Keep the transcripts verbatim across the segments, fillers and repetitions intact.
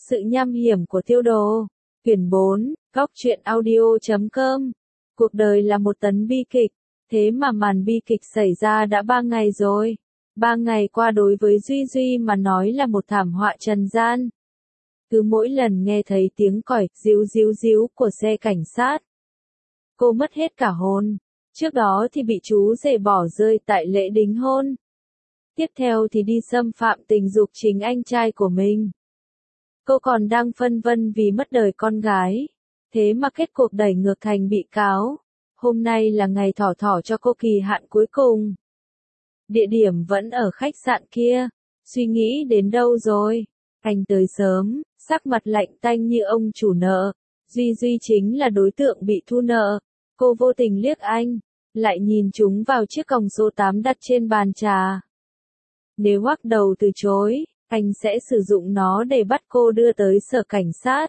Sự nham hiểm của tiêu đồ. Quyển bốn, góc truyện audio chấm com. Cuộc đời là một tấn bi kịch, thế mà màn bi kịch xảy ra đã ba ngày rồi. Ba ngày qua đối với Duy Duy mà nói là một thảm họa trần gian. Cứ mỗi lần nghe thấy tiếng còi ríu ríu ríu của xe cảnh sát, cô mất hết cả hồn. Trước đó thì bị chú rể bỏ rơi tại lễ đính hôn. Tiếp theo thì đi xâm phạm tình dục chính anh trai của mình. Cô còn đang phân vân vì mất đời con gái. Thế mà kết cục đẩy ngược thành bị cáo. Hôm nay là ngày thỏ thỏ cho cô kỳ hạn cuối cùng. Địa điểm vẫn ở khách sạn kia. Suy nghĩ đến đâu rồi? Anh tới sớm, sắc mặt lạnh tanh như ông chủ nợ. Duy Duy chính là đối tượng bị thu nợ. Cô vô tình liếc anh, lại nhìn chúng vào chiếc còng số tám đặt trên bàn trà. Nếu ngoắc đầu từ chối, anh sẽ sử dụng nó để bắt cô đưa tới sở cảnh sát.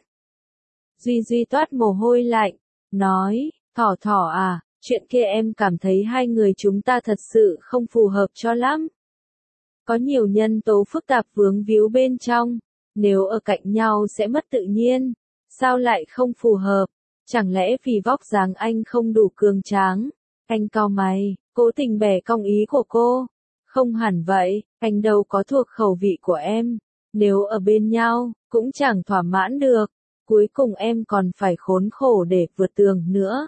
Duy Duy toát mồ hôi lạnh, nói, thỏ thỏ à, chuyện kia em cảm thấy hai người chúng ta thật sự không phù hợp cho lắm. Có nhiều nhân tố phức tạp vướng víu bên trong, nếu ở cạnh nhau sẽ mất tự nhiên, sao lại không phù hợp? Chẳng lẽ vì vóc dáng anh không đủ cường tráng? Anh cau mày, cố tình bẻ cong ý của cô. Không hẳn vậy, anh đâu có thuộc khẩu vị của em. Nếu ở bên nhau, cũng chẳng thỏa mãn được. Cuối cùng em còn phải khốn khổ để vượt tường nữa.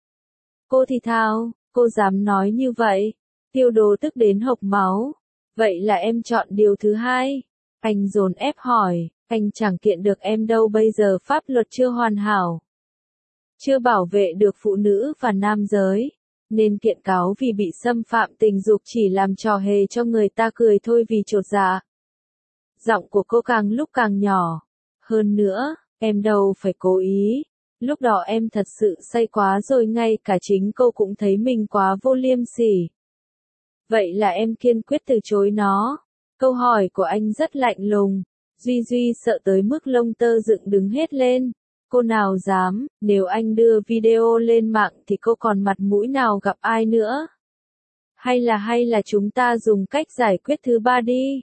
Cô thì thào, cô dám nói như vậy. Tiêu đồ tức đến hộc máu. Vậy là em chọn điều thứ hai. Anh dồn ép hỏi, anh chẳng kiện được em đâu, bây giờ pháp luật chưa hoàn hảo. Chưa bảo vệ được phụ nữ và nam giới. Nên kiện cáo vì bị xâm phạm tình dục chỉ làm trò hề cho người ta cười thôi vì chột dạ. Giọng của cô càng lúc càng nhỏ. Hơn nữa, em đâu phải cố ý. Lúc đó em thật sự say quá rồi, ngay cả chính cô cũng thấy mình quá vô liêm sỉ. Vậy là em kiên quyết từ chối nó. Câu hỏi của anh rất lạnh lùng. Duy Duy sợ tới mức lông tơ dựng đứng hết lên. Cô nào dám, nếu anh đưa video lên mạng thì cô còn mặt mũi nào gặp ai nữa? Hay là hay là chúng ta dùng cách giải quyết thứ ba đi?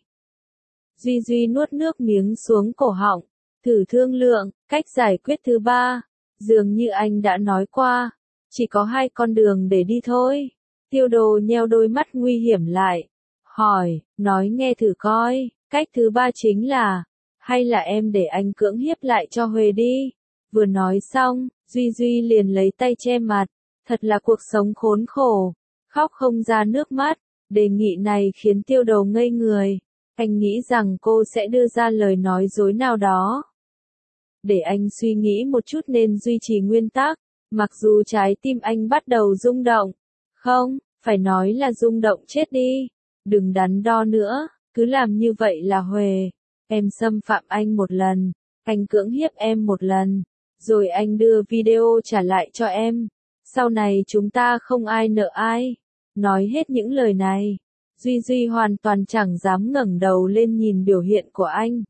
Duy Duy nuốt nước miếng xuống cổ họng, thử thương lượng, cách giải quyết thứ ba. Dường như anh đã nói qua, chỉ có hai con đường để đi thôi. Tiêu đồ nheo đôi mắt nguy hiểm lại, hỏi, nói nghe thử coi, cách thứ ba chính là, hay là em để anh cưỡng hiếp lại cho Huệ đi. Vừa nói xong, Duy Duy liền lấy tay che mặt, thật là cuộc sống khốn khổ, khóc không ra nước mắt. Đề nghị này khiến tiêu đầu ngây người, anh nghĩ rằng cô sẽ đưa ra lời nói dối nào đó. Để anh suy nghĩ một chút nên duy trì nguyên tắc, mặc dù trái tim anh bắt đầu rung động. Không, phải nói là rung động chết đi, đừng đắn đo nữa, cứ làm như vậy là Huệ. Em xâm phạm anh một lần, anh cưỡng hiếp em một lần. Rồi anh đưa video trả lại cho em. Sau này chúng ta không ai nợ ai. Nói hết những lời này, Duy Duy hoàn toàn chẳng dám ngẩng đầu lên nhìn biểu hiện của anh.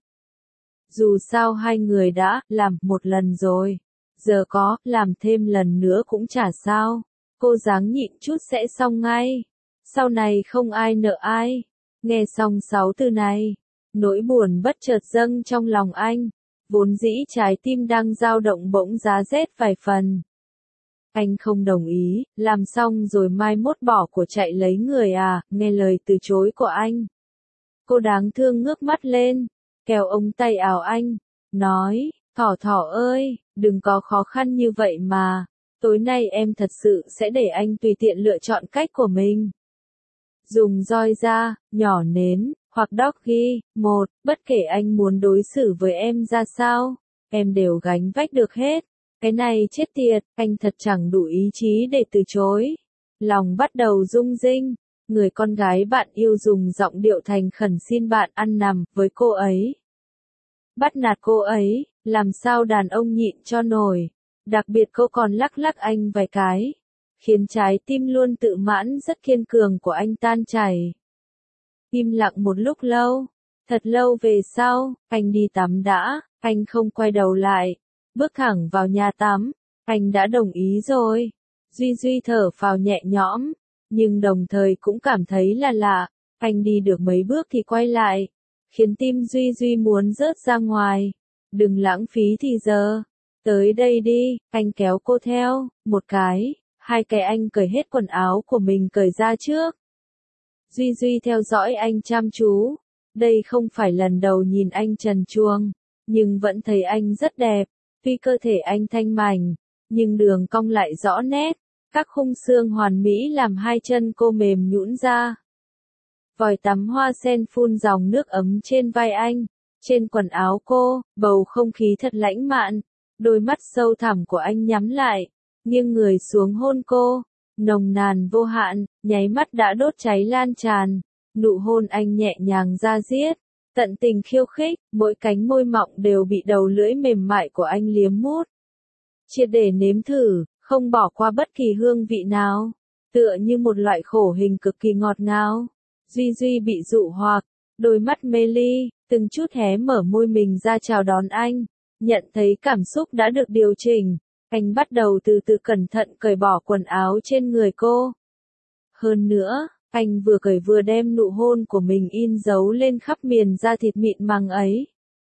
Dù sao hai người đã làm một lần rồi. Giờ có làm thêm lần nữa cũng chả sao. Cô dáng nhịn chút sẽ xong ngay. Sau này không ai nợ ai. Nghe xong sáu từ này, nỗi buồn bất chợt dâng trong lòng anh. Vốn dĩ trái tim đang dao động bỗng giá rét vài phần. Anh không đồng ý, làm xong rồi mai mốt bỏ của chạy lấy người à, nghe lời từ chối của anh. Cô đáng thương ngước mắt lên, kéo ống tay áo anh, nói, thỏ thỏ ơi, đừng có khó khăn như vậy mà, tối nay em thật sự sẽ để anh tùy tiện lựa chọn cách của mình. Dùng roi da, nhỏ nến, hoặc doggy, một, bất kể anh muốn đối xử với em ra sao, em đều gánh vác được hết. Cái này chết tiệt, anh thật chẳng đủ ý chí để từ chối. Lòng bắt đầu rung rinh, người con gái bạn yêu dùng giọng điệu thành khẩn xin bạn ăn nằm với cô ấy. Bắt nạt cô ấy, làm sao đàn ông nhịn cho nổi. Đặc biệt cô còn lắc lắc anh vài cái, khiến trái tim luôn tự mãn rất kiên cường của anh tan chảy. Im lặng một lúc lâu, thật lâu về sau, anh đi tắm đã, anh không quay đầu lại, bước thẳng vào nhà tắm, anh đã đồng ý rồi. Duy Duy thở phào nhẹ nhõm, nhưng đồng thời cũng cảm thấy là lạ, anh đi được mấy bước thì quay lại, khiến tim Duy Duy muốn rớt ra ngoài. đừng lãng phí thì giờ. Tới đây đi, anh kéo cô theo, một cái, hai cái anh cởi hết quần áo của mình cởi ra trước. Duy Duy theo dõi anh chăm chú, đây không phải lần đầu nhìn anh trần truồng, nhưng vẫn thấy anh rất đẹp, tuy cơ thể anh thanh mảnh, nhưng đường cong lại rõ nét, các khung xương hoàn mỹ làm hai chân cô mềm nhũn ra. Vòi tắm hoa sen phun dòng nước ấm trên vai anh, trên quần áo cô, bầu không khí thật lãng mạn, đôi mắt sâu thẳm của anh nhắm lại, nghiêng người xuống hôn cô, nồng nàn vô hạn, nháy mắt đã đốt cháy lan tràn, nụ hôn anh nhẹ nhàng da diết, tận tình khiêu khích, mỗi cánh môi mọng đều bị đầu lưỡi mềm mại của anh liếm mút. Triệt để nếm thử, không bỏ qua bất kỳ hương vị nào, tựa như một loại khổ hình cực kỳ ngọt ngào. Duy Duy bị dụ hoặc, đôi mắt mê ly, từng chút hé mở môi mình ra chào đón anh, nhận thấy cảm xúc đã được điều chỉnh, anh bắt đầu từ từ cẩn thận cởi bỏ quần áo trên người cô. Hơn nữa, anh vừa cởi vừa đem nụ hôn của mình in dấu lên khắp miền da thịt mịn màng ấy.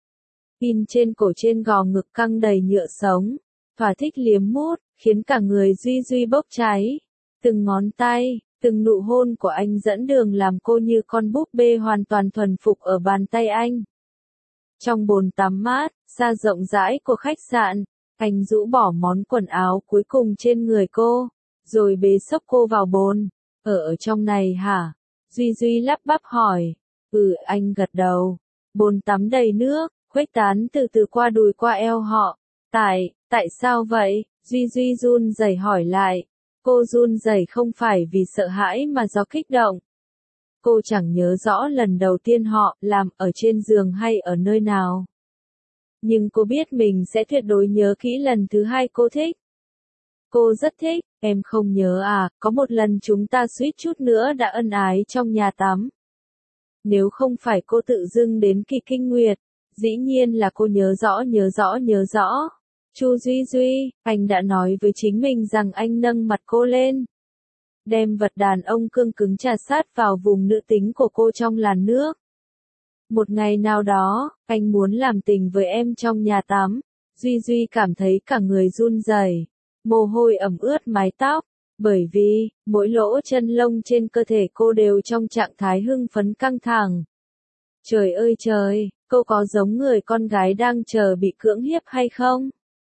In trên cổ trên gò ngực căng đầy nhựa sống, thỏa thích liếm mút, khiến cả người Duy Duy bốc cháy. Từng ngón tay, từng nụ hôn của anh dẫn đường làm cô như con búp bê hoàn toàn thuần phục ở bàn tay anh. Trong bồn tắm mát, xa rộng rãi của khách sạn, anh rũ bỏ món quần áo cuối cùng trên người cô, rồi bế xốc cô vào bồn. Ở ở trong này hả? Duy Duy lắp bắp hỏi. Ừ, anh gật đầu. Bồn tắm đầy nước, khuếch tán từ từ qua đùi qua eo họ. Tại, tại sao vậy? Duy Duy run rẩy hỏi lại. Cô run rẩy không phải vì sợ hãi mà do kích động. Cô chẳng nhớ rõ lần đầu tiên họ làm ở trên giường hay ở nơi nào. Nhưng cô biết mình sẽ tuyệt đối nhớ kỹ lần thứ hai cô thích. Cô rất thích, em không nhớ à, có một lần chúng ta suýt chút nữa đã ân ái trong nhà tắm. Nếu không phải cô tự dưng đến kỳ kinh nguyệt, dĩ nhiên là cô nhớ rõ nhớ rõ nhớ rõ. Chu Duy Duy, anh đã nói với chính mình rằng anh nâng mặt cô lên. Đem vật đàn ông cương cứng chà sát vào vùng nữ tính của cô trong làn nước. Một ngày nào đó, anh muốn làm tình với em trong nhà tắm. Duy Duy cảm thấy cả người run rẩy, mồ hôi ẩm ướt mái tóc, bởi vì, mỗi lỗ chân lông trên cơ thể cô đều trong trạng thái hưng phấn căng thẳng. Trời ơi trời, cô có giống người con gái đang chờ bị cưỡng hiếp hay không?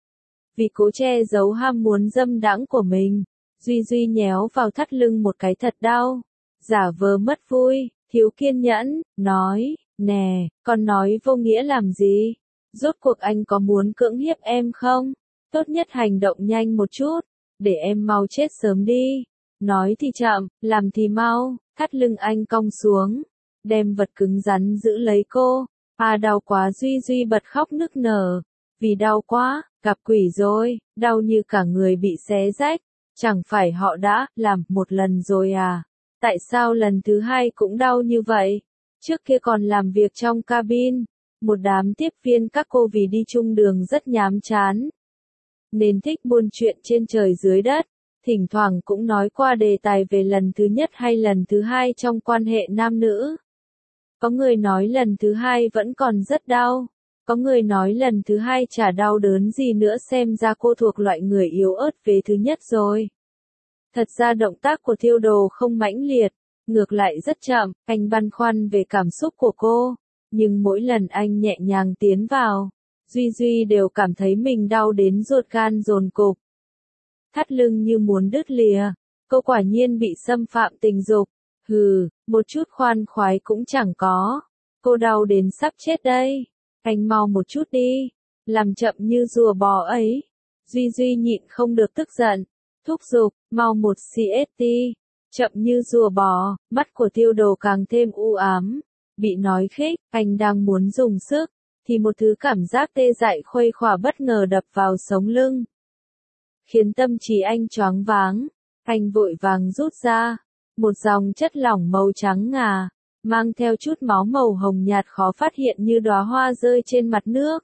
Vì cố che giấu ham muốn dâm đãng của mình, Duy Duy nhéo vào thắt lưng một cái thật đau, giả vờ mất vui, thiếu kiên nhẫn, nói, nè, con nói vô nghĩa làm gì? Rốt cuộc anh có muốn cưỡng hiếp em không? Tốt nhất hành động nhanh một chút, để em mau chết sớm đi. Nói thì chậm, làm thì mau, thắt lưng anh cong xuống, đem vật cứng rắn giữ lấy cô. À đau quá, Duy Duy bật khóc nức nở, vì đau quá, gặp quỷ rồi, đau như cả người bị xé rách. Chẳng phải họ đã làm một lần rồi à? Tại sao lần thứ hai cũng đau như vậy? Trước kia còn làm việc trong cabin, một đám tiếp viên các cô vì đi chung đường rất nhàm chán, nên thích buôn chuyện trên trời dưới đất, thỉnh thoảng cũng nói qua đề tài về lần thứ nhất hay lần thứ hai trong quan hệ nam nữ. Có người nói lần thứ hai vẫn còn rất đau, có người nói lần thứ hai chả đau đớn gì nữa, xem ra cô thuộc loại người yếu ớt về thứ nhất rồi. Thật ra động tác của Thiêu Đồ không mãnh liệt, ngược lại rất chậm, anh băn khoăn về cảm xúc của cô, nhưng mỗi lần anh nhẹ nhàng tiến vào, Duy Duy đều cảm thấy mình đau đến ruột gan dồn cục. Thắt lưng như muốn đứt lìa, cô quả nhiên bị xâm phạm tình dục, hừ, một chút khoan khoái cũng chẳng có, cô đau đến sắp chết đây, anh mau một chút đi, làm chậm như rùa bò ấy. Duy Duy nhịn không được tức giận, thúc giục, mau một xê ét tê, chậm như rùa bò, mắt của Tiêu Đồ càng thêm u ám, bị nói khích, anh đang muốn dùng sức, thì một thứ cảm giác tê dại khuây khỏa bất ngờ đập vào sống lưng, khiến tâm trí anh choáng váng. Anh vội vàng rút ra một dòng chất lỏng màu trắng ngà, mang theo chút máu màu hồng nhạt khó phát hiện như đóa hoa rơi trên mặt nước.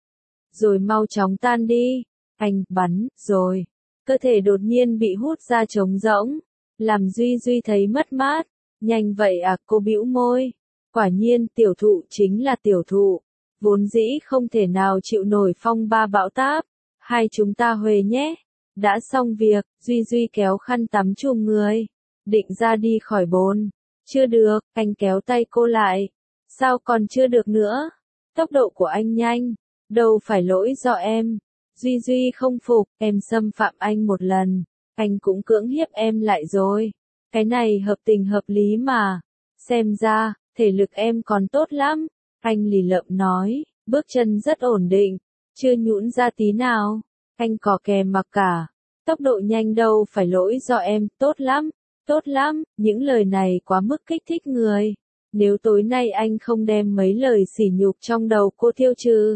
Rồi mau chóng tan đi. Anh bắn, rồi. Cơ thể đột nhiên bị hút ra trống rỗng, làm Duy Duy thấy mất mát. Nhanh vậy à, cô bĩu môi. Quả nhiên tiểu thụ chính là tiểu thụ. vốn dĩ không thể nào chịu nổi phong ba bão táp, hai chúng ta huề nhé. Đã xong việc, Duy Duy kéo khăn tắm chùm người, định ra đi khỏi bồn. Chưa được, anh kéo tay cô lại. Sao còn chưa được nữa? Tốc độ của anh nhanh, đâu phải lỗi do em. Duy Duy không phục, em xâm phạm anh một lần, anh cũng cưỡng hiếp em lại rồi. Cái này hợp tình hợp lý mà. Xem ra, thể lực em còn tốt lắm. Anh lì lợm nói, bước chân rất ổn định, chưa nhũn ra tí nào. Anh cò kè mặc cả. Tốc độ nhanh đâu phải lỗi do em, tốt lắm, tốt lắm. Những lời này quá mức kích thích người. Nếu tối nay anh không đem mấy lời sỉ nhục trong đầu cô tiêu trừ,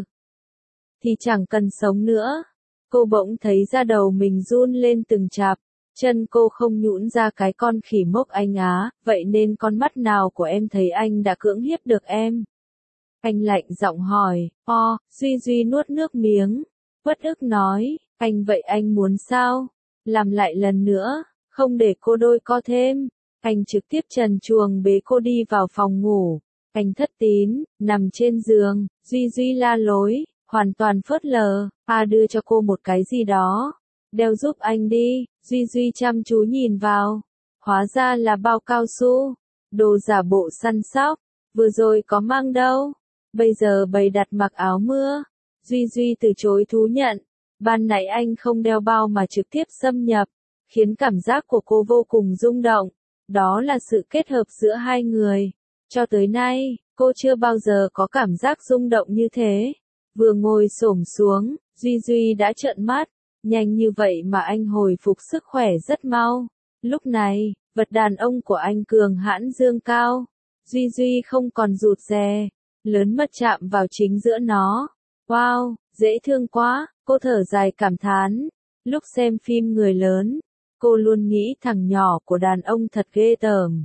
thì chẳng cần sống nữa. Cô bỗng thấy da đầu mình run lên từng chạp, chân cô không nhũn ra cái con khỉ mốc anh á, vậy nên con mắt nào của em thấy anh đã cưỡng hiếp được em? Anh lạnh giọng hỏi, o, Duy Duy nuốt nước miếng, uất ức nói, anh vậy anh muốn sao? Làm lại lần nữa, không để cô đôi co thêm. Anh trực tiếp trần truồng bế cô đi vào phòng ngủ. Anh thất tín, nằm trên giường, Duy Duy la lối, hoàn toàn phớt lờ, a đưa cho cô một cái gì đó. Đeo giúp anh đi, Duy Duy chăm chú nhìn vào. Hóa ra là bao cao su, đồ giả bộ săn sóc, vừa rồi có mang đâu. Bây giờ bày đặt mặc áo mưa. Duy Duy từ chối thú nhận. Ban nãy anh không đeo bao mà trực tiếp xâm nhập, khiến cảm giác của cô vô cùng rung động. Đó là sự kết hợp giữa hai người. Cho tới nay, cô chưa bao giờ có cảm giác rung động như thế. Vừa ngồi xổm xuống, Duy Duy đã trợn mắt. Nhanh như vậy mà anh hồi phục sức khỏe rất mau. Lúc này, vật đàn ông của anh cường hãn dương cao. Duy Duy không còn rụt rè, lớn mật chạm vào chính giữa nó. Wow, dễ thương quá, cô thở dài cảm thán. Lúc xem phim người lớn, cô luôn nghĩ thằng nhỏ của đàn ông thật ghê tởm.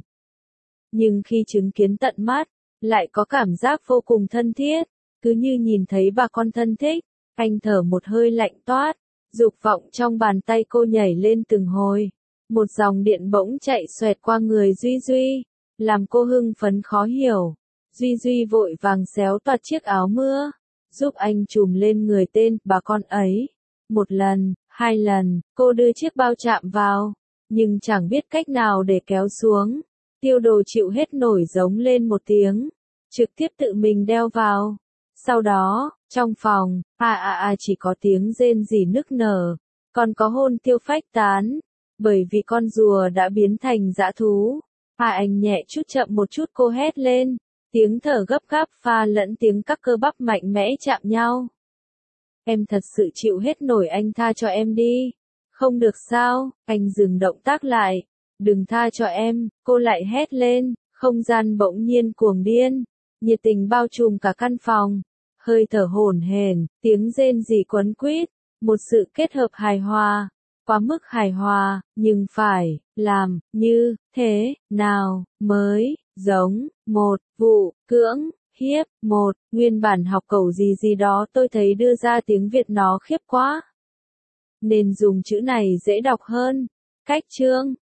Nhưng khi chứng kiến tận mắt, lại có cảm giác vô cùng thân thiết, cứ như nhìn thấy bà con thân thích. Anh thở một hơi lạnh toát, dục vọng trong bàn tay cô nhảy lên từng hồi. Một dòng điện bỗng chạy xoẹt qua người Duy Duy, làm cô hưng phấn khó hiểu. Duy Duy vội vàng xéo toạc chiếc áo mưa, giúp anh trùm lên người tên bà con ấy. Một lần, hai lần, cô đưa chiếc bao chạm vào, nhưng chẳng biết cách nào để kéo xuống. Tiêu Đồ chịu hết nổi giống lên một tiếng, trực tiếp tự mình đeo vào. Sau đó, trong phòng, à à à chỉ có tiếng rên rỉ nức nở, còn có hôn tiêu phách tán, bởi vì con rùa đã biến thành dã thú. À anh nhẹ chút chậm một chút cô hét lên, tiếng thở gấp gáp pha lẫn tiếng các cơ bắp mạnh mẽ chạm nhau. Em thật sự chịu hết nổi, anh tha cho em đi. Không được sao, anh dừng động tác lại. Đừng tha cho em, cô lại hét lên, không gian bỗng nhiên cuồng điên. Nhiệt tình bao trùm cả căn phòng. Hơi thở hổn hển, tiếng rên rỉ quấn quýt, một sự kết hợp hài hòa, quá mức hài hòa, nhưng phải làm như thế nào mới giống một vụ cưỡng hiếp. Một nguyên bản học cầu gì gì đó tôi thấy đưa ra tiếng Việt nó khiếp quá, nên dùng chữ này dễ đọc hơn. Cách chương